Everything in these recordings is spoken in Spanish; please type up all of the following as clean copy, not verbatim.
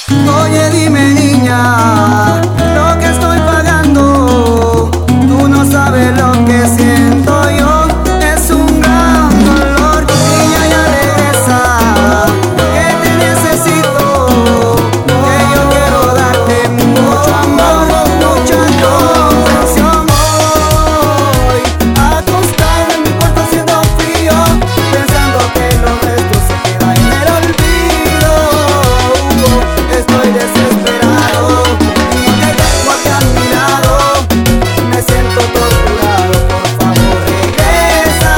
Oye, dime niña, lo que estoy pagando, tú no sabes lo que siento yo, es un gran dolor. Niña, ya regresa, que te necesito, que yo quiero darte mucho amor, mucha comprensión. Hoy, acostada en mi cuarto haciendo frío, pensando que lo nuestro se queda en el olvido. Estoy desesperado y no te tengo aquí a mi lado. Me siento torturado, por favor regresa.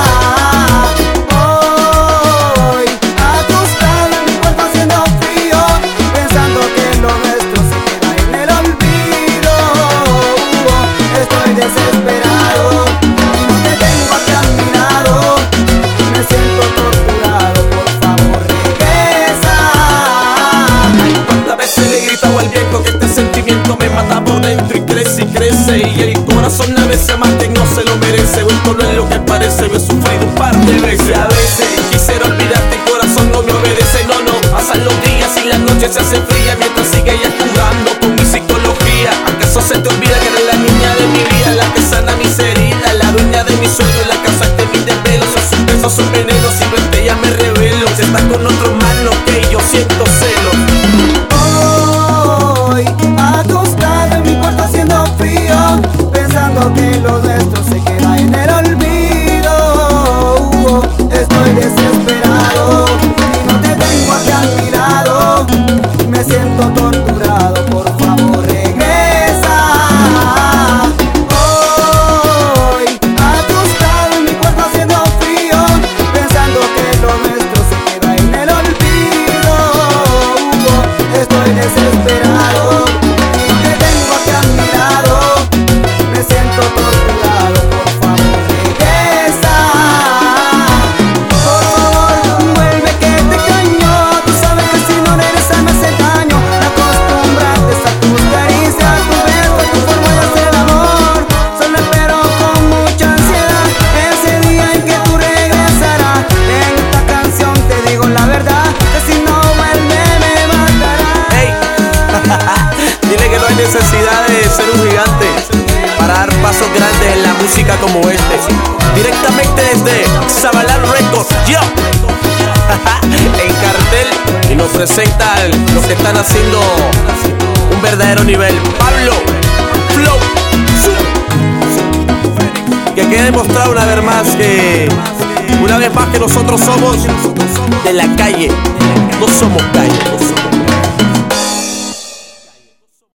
Hoy, acostado en mi cuarto haciendo frío, pensando que lo nuestro se queda en el olvido. Estoy desesperado y no te tengo aquí a mi lado. Me siento torturado, por favor regresa. Cuántas veces le he gritado al viejo que este sentimiento me mata por dentro y crece y crece, y el corazón a veces más que no se lo merece. Esto no es lo que parece, lo he sufrido un par de veces. A veces quisiera olvidarte, el corazón no me obedece. No, no, pasan los días y las noches se hacen frías mientras sigue ella jugando con mi psicología. ¿Acaso se te olvida que eres la niña de mi vida, la que sana mis heridas, la dueña de mis sueños, la causa de mis desvelos? Sus besos son venenos, si no esté ya me revelo. Si estás con otro más lo que yo siento celos. Hoy, acostado en mi cuarto haciendo frío, pensando que lo nuestro se queda en el olvido. Estoy desesperado y no te tengo aquí a mi lado. Me siento torturado, por favor regresa. Hoy, acostado en mi cuarto haciendo frío, pensando que lo nuestro se queda en el olvido. Estoy desesperado y no te tengo aquí a mi lado. Me siento torturado, por favor regresa. Por favor vuelve que te extraño. Tú sabes que si no regresas me hace daño. Me acostumbraste a tus caricias, tu beso, tu forma de hacer el amor. Solo espero con mucha ansiedad ese día en que tú regresarás. En esta canción te digo la verdad, que si no vuelve me matará. Hey, dile que no hay necesidad de ser un gigante para dar pasos grandes en la música como este. Directamente desde Zabalán Records, yo en cartel, y nos presentan los que están haciendo un verdadero nivel. Pablo, Flow, que quede demostrado una vez más que nosotros somos de la calle, no somos